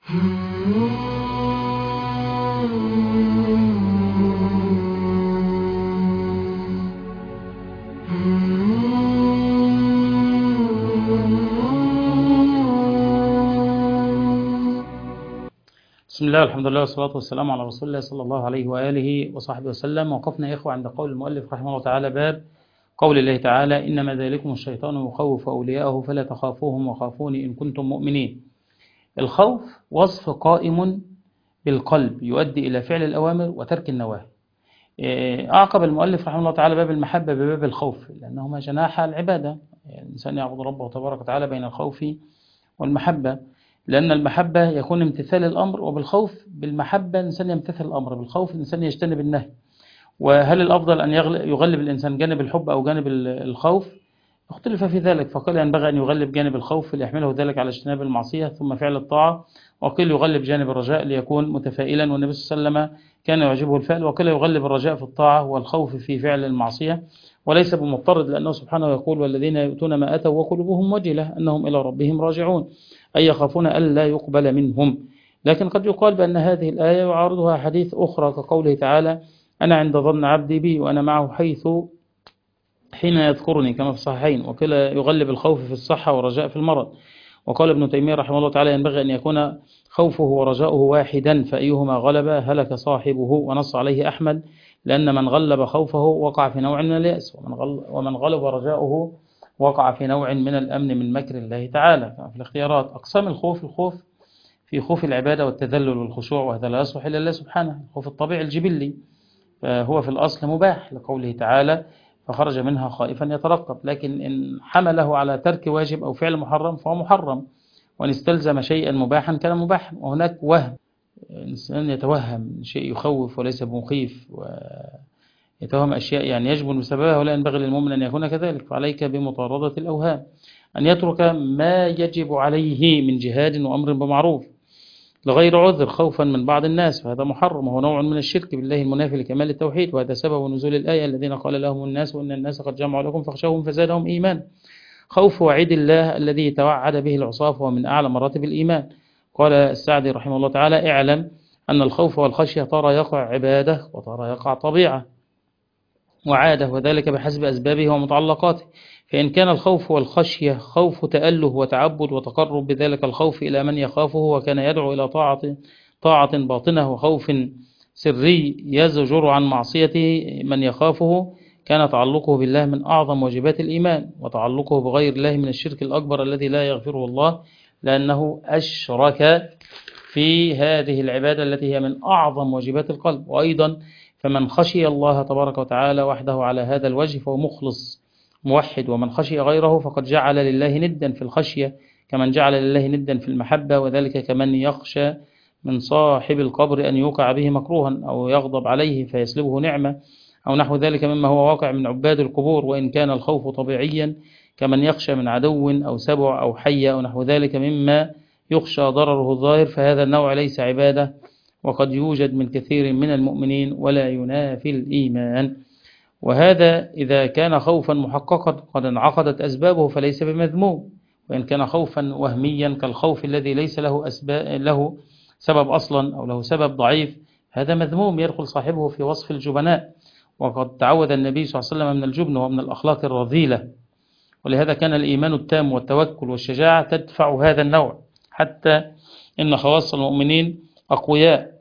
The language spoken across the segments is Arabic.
بسم الله والحمد لله والصلاة والسلام على رسول الله صلى الله عليه وآله وصحبه وسلم. وقفنا يا إخوة عند قول المؤلف رحمه الله تعالى، باب قول الله تعالى: إنما ذلكم الشيطان يخوف أولياءه فلا تخافوهم وخافوني إن كنتم مؤمنين. الخوف وصف قائم بالقلب يؤدي إلى فعل الأوامر وترك النواهي. أعقب المؤلف رحمه الله تعالى باب المحبة بباب الخوف، لأنهما جناح العبادة. يعني الإنسان يعبد ربه تبارك وتعالى بين الخوف والمحبة، لأن المحبة يكون امتثال الأمر، وبالخوف بالمحبة الإنسان يمتثل الأمر، بالخوف الإنسان يجتنب النهي. وهل الأفضل أن يغلب الإنسان جانب الحب أو جانب الخوف؟ اختلف في ذلك، فقيل ينبغي أن يغلب جانب الخوف ليحمله ذلك على اجتناب المعصية ثم فعل الطاعة، وقيل يغلب جانب الرجاء ليكون متفائلا، والنبي صلى الله عليه وسلم كان يعجبه الفعل، وقيل يغلب الرجاء في الطاعة والخوف في فعل المعصية، وليس بمضطرد، لأنه سبحانه يقول: والذين يؤتون ما أتوا وقلوبهم وجلة أنهم إلى ربهم راجعون، أي يخافون ألا يقبل منهم. لكن قد يقال بأن هذه الآية يعارضها حديث أخرى كقوله تعالى: أنا عند ظن عبدي بي وأنا معه حين يذكرني، كما في الصحيحين. وكلا يغلب الخوف في الصحة والرجاء في المرض. وقال ابن تيمية رحمه الله تعالى: ينبغي أن يكون خوفه ورجاؤه واحدا، فأيهما غلب هلك صاحبه. ونص عليه أحمد، لأن من غلب خوفه وقع في نوع من اليأس، ومن غلب رجاؤه وقع في نوع من الأمن من مكر الله تعالى. في الاختيارات أقسام الخوف: الخوف في خوف العبادة والتذلل والخشوع، وهذا لا يصلح إلا الله سبحانه. الخوف الطبيعي الجبلي فهو في الأصل مباح، لقوله تعالى: فخرج منها خائفا يترقب. لكن إن حمله على ترك واجب أو فعل محرم فهو محرم، وإن استلزم شيئا مباحا كان مباحا. وهناك وهم، الإنسان يتوهم شيء يخوف وليس بمخيف، ويتوهم أشياء يعني يجبن بسببها، ولا ينبغي للمؤمن أن يكون كذلك. فعليك بمطاردة الأوهام، أن يترك ما يجب عليه من جهاد وأمر بمعروف لغير عذر خوفا من بعض الناس، فهذا محرم، وهو نوع من الشرك بالله المنافي لكمال التوحيد. وهذا سبب نزول الآية: الذين قال لهم الناس وإن الناس قد جمعوا لكم فاخشوهم فزادهم إيمان. خوف وعيد الله الذي توعد به العصاة هو من أعلى مراتب الإيمان. قال السعدي رحمه الله تعالى: اعلم أن الخوف والخشية ترى يقع عبادة وترى يقع طبيعة وعادة، وذلك بحسب أسبابه ومتعلقاته. فإن كان الخوف والخشية خوف تأله وتعبد وتقرب بذلك الخوف إلى من يخافه، وكان يدعو إلى طاعة باطنة، وخوف سري يزجر عن معصيته من يخافه، كان تعلقه بالله من أعظم واجبات الإيمان، وتعلقه بغير الله من الشرك الأكبر الذي لا يغفره الله، لأنه أشرك في هذه العبادة التي هي من أعظم واجبات القلب. وأيضا فمن خشي الله تبارك وتعالى وحده على هذا الوجه فهو مخلص موحد، ومن خشي غيره فقد جعل لله ندا في الخشية كمن جعل لله ندا في المحبة، وذلك كمن يخشى من صاحب القبر أن يوقع به مكروها أو يغضب عليه فيسلبه نعمة أو نحو ذلك مما هو واقع من عباد القبور. وإن كان الخوف طبيعيا كمن يخشى من عدو أو سبع أو حية أو نحو ذلك مما يخشى ضرره الظاهر، فهذا النوع ليس عبادة، وقد يوجد من كثير من المؤمنين ولا ينافي الإيمان. وهذا إذا كان خوفا محققا قد انعقدت أسبابه فليس بمذموم. وإن كان خوفا وهميا كالخوف الذي ليس له سبب أصلا أو له سبب ضعيف، هذا مذموم يدخل صاحبه في وصف الجبناء. وقد تعوذ النبي صلى الله عليه وسلم من الجبن ومن الأخلاق الرذيلة، ولهذا كان الإيمان التام والتوكل والشجاعة تدفع هذا النوع، حتى إن خواص المؤمنين أقوياء،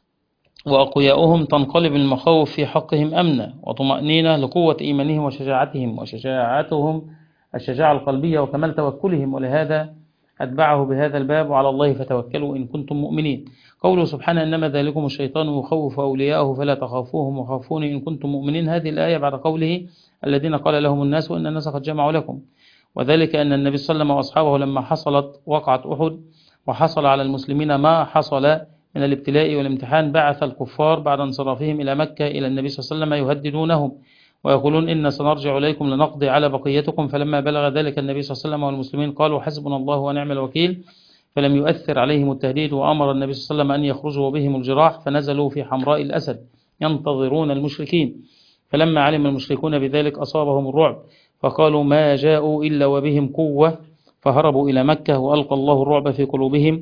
وأقوياؤهم تنقلب المخاوف في حقهم أمنا وطمأنينة لقوة إيمانهم وشجاعتهم، وشجاعتهم الشجاعة القلبية وكمال توكلهم. ولهذا أتبعه بهذا الباب: وعلى الله فتوكلوا إن كنتم مؤمنين. قوله سبحانه: إنما ذلكم الشيطان يخوف أولياءه فلا تخافوهم وخافوني إن كنتم مؤمنين. هذه الآية بعد قوله: الذين قال لهم الناس وإن الناس قد جمعوا لكم. وذلك أن النبي صلى الله عليه وسلم وأصحابه لما حصلت وقعة أحد وحصل على المسلمين ما حصل من الابتلاء والامتحان، بعث الكفار بعد انصرافهم إلى مكة إلى النبي صلى الله عليه وسلم يهددونهم ويقولون: إن سنرجع إليكم لنقضي على بقيتكم. فلما بلغ ذلك النبي صلى الله عليه وسلم والمسلمين قالوا: حسبنا الله ونعم الوكيل. فلم يؤثر عليهم التهديد، وأمر النبي صلى الله عليه وسلم أن يخرجوا بهم الجراح، فنزلوا في حمراء الأسد ينتظرون المشركين. فلما علم المشركون بذلك أصابهم الرعب، فقالوا: ما جاءوا إلا وبهم قوة، فهربوا إلى مكة، وألقى الله الرعب في قلوبهم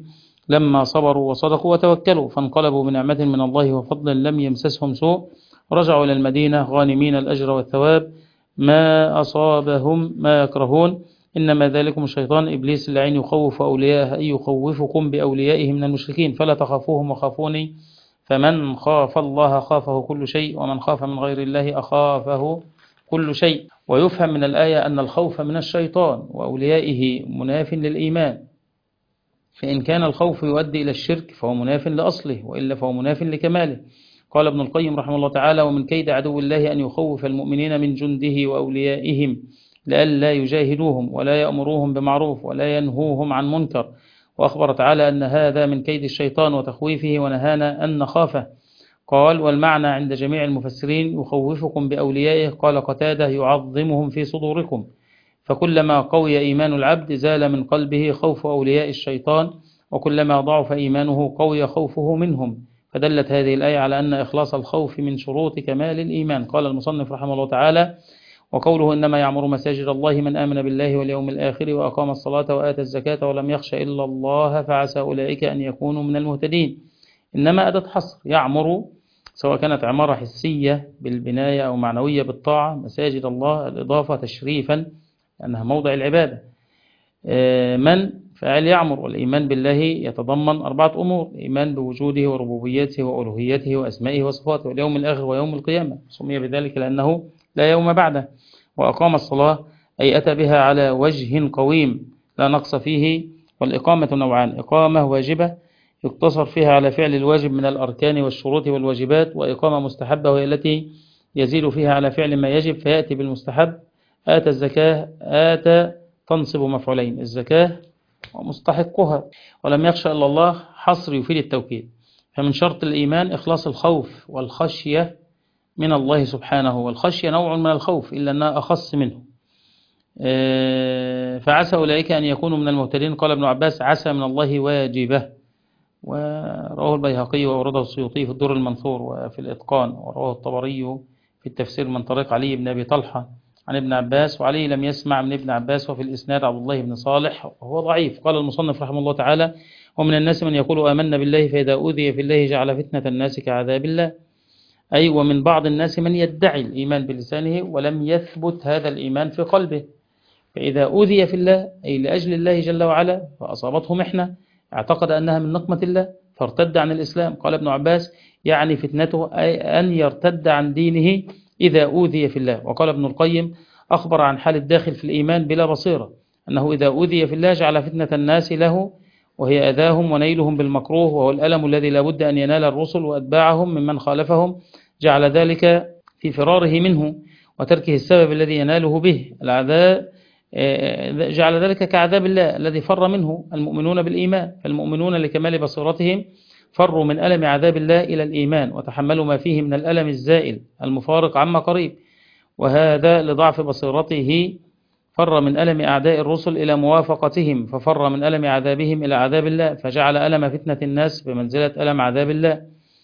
لما صبروا وصدقوا وتوكلوا فانقلبوا بنعمة من الله وفضل لم يمسسهم سوء رجعوا إلى المدينة غانمين الأجر والثواب ما أصابهم ما يكرهون إنما ذلكم الشيطان إبليس اللعين يخوف أولياءه أي يخوفكم بأوليائه من المشركين فلا تخافوهم وخافوني فمن خاف الله خافه كل شيء ومن خاف من غير الله أخافه كل شيء. ويفهم من الآية أن الخوف من الشيطان وأوليائه مناف للإيمان، فإن كان الخوف يؤدي إلى الشرك فهو مناف لأصله وإلا فهو مناف لكماله. قال ابن القيم رحمه الله تعالى: ومن كيد عدو الله أن يخوف المؤمنين من جنده وأوليائهم لئلا يجاهدوهم ولا يأمروهم بمعروف ولا ينهوهم عن منكر. وأخبر تعالى أن هذا من كيد الشيطان وتخويفه ونهانا أن نخافه. قال: والمعنى عند جميع المفسرين يخوفكم بأوليائه. قال قتادة: يعظمهم في صدوركم. فكلما قوي إيمان العبد زال من قلبه خوف أولياء الشيطان، وكلما ضعف إيمانه قوي خوفه منهم. فدلت هذه الآية على أن إخلاص الخوف من شروط كمال الإيمان. قال المصنف رحمه الله تعالى: وقوله إنما يعمر مساجد الله من آمن بالله واليوم الآخر وأقام الصلاة وآتى الزكاة ولم يخش إلا الله فعسى أولئك أن يكونوا من المهتدين. إنما أداة حصر، يعمر سواء كانت عمارة حسية بالبناية أو معنوية بالطاعة مساجد الله، الإضافة تشريفا لأنها موضع العبادة. من فعل يعمر، والإيمان بالله يتضمن 4 أمور: إيمان بوجوده وربوبيته وألوهيته وأسمائه وصفاته واليوم الآخر ويوم القيامة، سمي بذلك لأنه لا يوم بعده. وأقام الصلاة أي أتى بها على وجه قويم لا نقص فيه. والإقامة نوعان: إقامة واجبة يقتصر فيها على فعل الواجب من الأركان والشروط والواجبات، وإقامة مستحبة وهي التي يزيد فيها على فعل ما يجب فيأتي بالمستحب. آتى الزكاة، آتى تنصب مفعولين، الزكاة ومستحقها. ولم يخشى إلا الله حصر يفيد التوكيد. فمن شرط الإيمان إخلاص الخوف والخشية من الله سبحانه، والخشية نوع من الخوف إلا أنها أخص منه. فعسى أولئك أن يكونوا من المهتدين. قال ابن عباس: عسى من الله واجبة. ورواه البيهقي وأورده السيوطي في الدر المنثور وفي الإتقان، ورواه الطبري في التفسير من طريق علي بن أبي طلحة عن ابن عباس، وعلي لم يسمع من ابن عباس، وفي الإسناد عبد الله بن صالح وهو ضعيف. قال المصنف رحمه الله تعالى: ومن الناس من يقول آمنا بالله فإذا أوذي في الله جعل فتنة الناس كعذاب الله. أي ومن بعض الناس من يدعي الإيمان بلسانه ولم يثبت هذا الإيمان في قلبه، فإذا أوذي في الله أي لأجل الله جل وعلا فأصابته محنة اعتقد أنها من نقمة الله فارتد عن الإسلام. قال ابن عباس: يعني فتنته أي أن يرتد عن دينه إذا أوذي في الله. وقال ابن القيم: أخبر عن حال الداخل في الإيمان بلا بصيرة أنه إذا أوذي في الله جعل فتنة الناس له وهي أذاهم ونيلهم بالمكروه، وهو الألم الذي لا بد أن ينال الرسل وأتباعهم ممن خالفهم، جعل ذلك في فراره منه وتركه السبب الذي يناله به العذاب، جعل ذلك كعذاب الله الذي فر منه المؤمنون بالإيمان. فالمؤمنون لكمال بصيرتهم فروا من ألم عذاب الله إلى الإيمان وتحملوا ما فيه من الألم الزائل المفارق عما قريب، وهذا لضعف بصيرته فر من ألم أعداء الرسل إلى موافقتهم، ففر من ألم عذابهم إلى عذاب الله، فجعل ألم فتنة الناس بمنزلة ألم عذاب الله.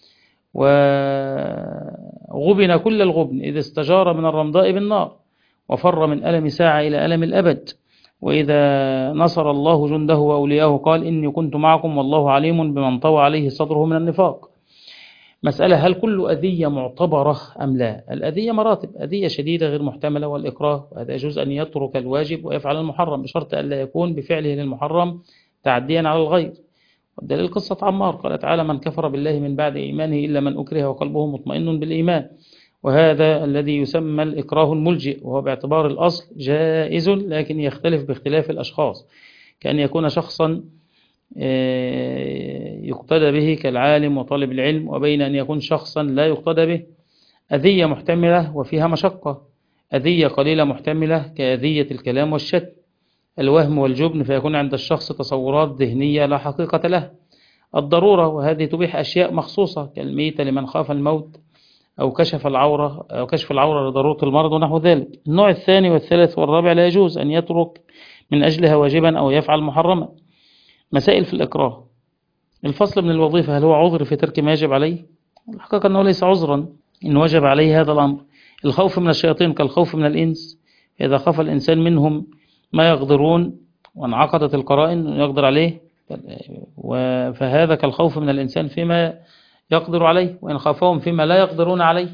وغبن كل الغبن إذ استجار من الرمضاء بالنار، وفر من ألم ساعة إلى ألم الأبد. وإذا نصر الله جنده وأولياءه قال: إني كنت معكم والله عليم بمن طوى عليه صدره من النفاق. مسألة: هل كل أذية معتبرة أم لا؟ الأذية مراتب: أذية شديدة غير محتملة والإكراه، وهذا يجوز أن يترك الواجب ويفعل المحرم بشرط ألا يكون بفعله للمحرم تعديا على الغير. والدليل قصة عمار، قال تعالى: من كفر بالله من بعد إيمانه إلا من أكره وقلبه مطمئن بالإيمان. وهذا الذي يسمى الإكراه الملجئ، وهو باعتبار الأصل جائز لكن يختلف باختلاف الأشخاص، كأن يكون شخصا يقتدى به كالعالم وطالب العلم، وبين أن يكون شخصا لا يقتدى به. أذية محتملة وفيها مشقة، أذية قليلة محتملة كأذية الكلام والشتم. الوهم والجبن فيكون عند الشخص تصورات ذهنية لا حقيقة له. الضرورة، وهذه تبيح أشياء مخصوصة كالميتة لمن خاف الموت، أو كشف العورة لضرورة المرض ونحو ذلك. النوع الثاني والثالث والرابع لا يجوز أن يترك من أجلها واجبا أو يفعل محرما. مسائل في الإكراه: الفصل من الوظيفة، هل هو عذر في ترك ما يجب عليه؟ الحقيقة أنه ليس عذرا إن وجب عليه هذا الأمر. الخوف من الشياطين كالخوف من الإنس، إذا خاف الإنسان منهم ما يقدرون وانعقدت القرائن يقدر عليه فهذا كالخوف من الإنسان فيما يقدر عليه، وإن خافهم فيما لا يقدرون عليه.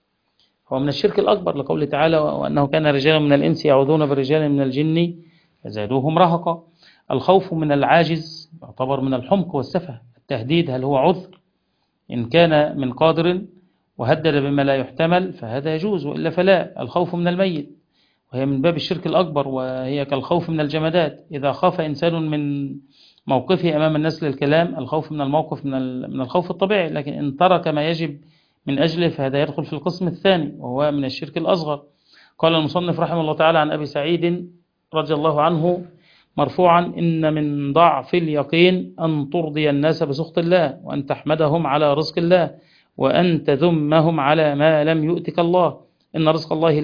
هو من الشرك الأكبر لقوله تعالى وأنه كان رجال من الإنس يعوذون برجال من الجن فزادوهم رهقا. الخوف من العاجز يعتبر من الحمق والسفه. التهديد هل هو عذر؟ إن كان من قادر وهدد بما لا يحتمل فهذا يجوز، وإلا فلا. الخوف من الميت وهي من باب الشرك الأكبر، وهي كالخوف من الجمادات. إذا خاف إنسان من موقفه أمام الناس للكلام، الخوف من الموقف من الخوف الطبيعي، لكن إن ترك ما يجب من أجله فهذا يدخل في القسم الثاني وهو من الشرك الأصغر. قال المصنف رحمه الله تعالى عن أبي سعيد رضي الله عنه مرفوعا: إن من ضعف اليقين أن ترضي الناس بسخط الله، وأن تحمدهم على رزق الله، وأن تذمهم على ما لم يؤتك الله. إن رزق الله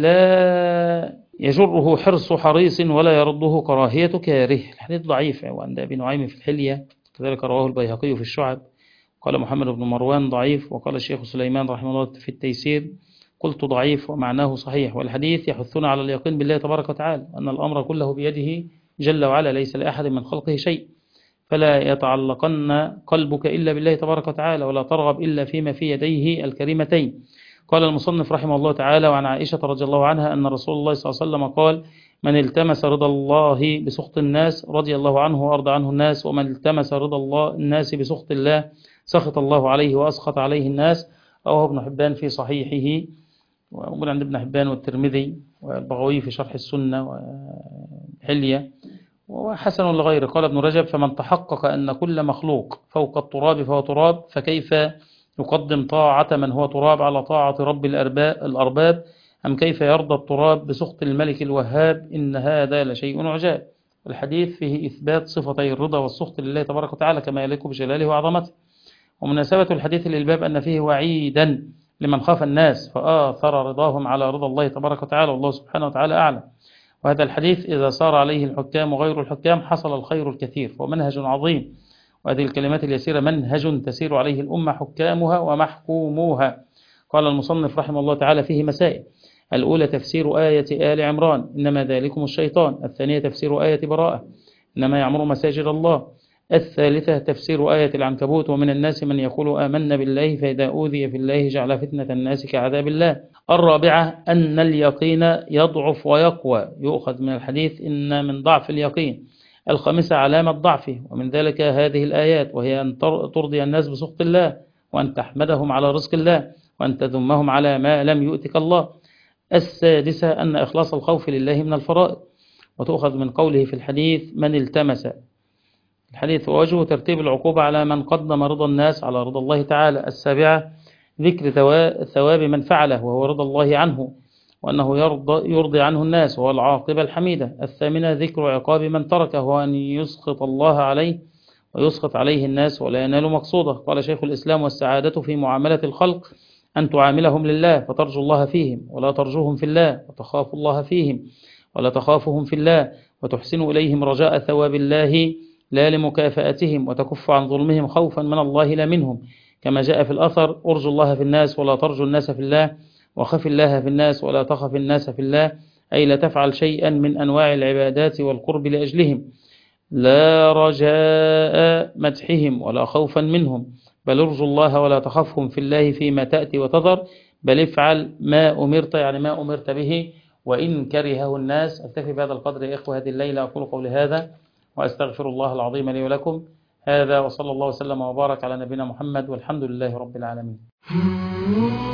لا يجره حرص حريص ولا يرده كراهية كاره. الحديث ضعيف، وعند أبي نعيم في الحلية، كذلك رواه البيهقي في الشعب. قال محمد بن مروان ضعيف، وقال الشيخ سليمان رحمه الله في التيسير قلت ضعيف ومعناه صحيح. والحديث يحثنا على اليقين بالله تبارك وتعالى، أن الأمر كله بيده جل وعلا، ليس لأحد من خلقه شيء، فلا يتعلقن قلبك إلا بالله تبارك وتعالى، ولا ترغب إلا فيما في يديه الكريمتين. قال المصنف رحمه الله تعالى وعن عائشة رضي الله عنها أن رسول الله صلى الله عليه وسلم قال: من التمس رضا الله بسخط الناس رضي الله عنه وأرضى عنه الناس، ومن التمس رضا الناس بسخط الله سخط الله عليه وأسخط عليه الناس. رواه ابن حبان في صحيحه، وأقول عند ابن حبان والترمذي والبغوي في شرح السنة وحلية، وحسن لغيره. قال ابن رجب: فمن تحقق أن كل مخلوق فوق التراب فهو تراب، فكيف يقدم طاعة من هو تراب على طاعة رب الأرباب؟ أم كيف يرضى التراب بسخط الملك الوهاب؟ إن هذا لشيء عجاب. الحديث فيه إثبات صفتي الرضا والسخط لله تبارك وتعالى كما يليق بجلاله وعظمته. ومناسبة الحديث للباب أن فيه وعيدا لمن خاف الناس فآثر رضاهم على رضا الله تبارك وتعالى، والله سبحانه وتعالى أعلم. وهذا الحديث إذا صار عليه الحكام وغير الحكام حصل الخير الكثير، ومنهج عظيم. وهذه الكلمات اليسيرة منهج تسير عليه الأمة حكامها ومحكوموها. قال المصنف رحمه الله تعالى فيه مسائل: الأولى تفسير آية آل عمران إنما ذلكم الشيطان. الثانية تفسير آية براءة إنما يعمر مساجد الله. الثالثة تفسير آية العنكبوت ومن الناس من يقول آمنا بالله فإذا أوذي في الله جعل فتنة الناس كعذاب الله. الرابعة أن اليقين يضعف ويقوى، يؤخذ من الحديث إن من ضعف اليقين. الخامسة علامة ضعفه، ومن ذلك هذه الآيات، وهي أن ترضي الناس بسخط الله، وأن تحمدهم على رزق الله، وأن تذمهم على ما لم يؤتك الله. السادسة أن إخلاص الخوف لله من الفرائض، وتؤخذ من قوله في الحديث من التمس. الحديث ووجه ترتيب العقوبة على من قدم رضا الناس على رضا الله تعالى. السابعة ذكر ثواب من فعله وهو رضا الله عنه، وأنه يرضي عنه الناس وهو العاقبة الحميدة. الثامنة ذكر عقاب من تركه وأن يسخط الله عليه ويسخط عليه الناس ولا ينال مقصوده. قال شيخ الإسلام: والسعادة في معاملة الخلق أن تعاملهم لله فترجو الله فيهم ولا ترجوهم في الله، وتخاف الله فيهم ولا تخافهم في الله، وتحسن إليهم رجاء ثواب الله لا لمكافأتهم، وتكف عن ظلمهم خوفا من الله لا منهم، كما جاء في الأثر: أرجو الله في الناس ولا ترجو الناس في الله، وخف الله في الناس ولا تخف الناس في الله، أي لا تفعل شيئا من أنواع العبادات والقرب لأجلهم، لا رجاء مدحهم ولا خوفا منهم، بل ارجو الله ولا تخفهم في الله فيما تأتي وتذر، بل افعل ما أمرت، يعني ما أمرت به، وإن كرهه الناس. أكتفي بهذا القدر يا إخوة هذه الليلة، أقول قولي هذا وأستغفر الله العظيم لي ولكم. هذا وصلى الله وسلم وبارك على نبينا محمد، والحمد لله رب العالمين.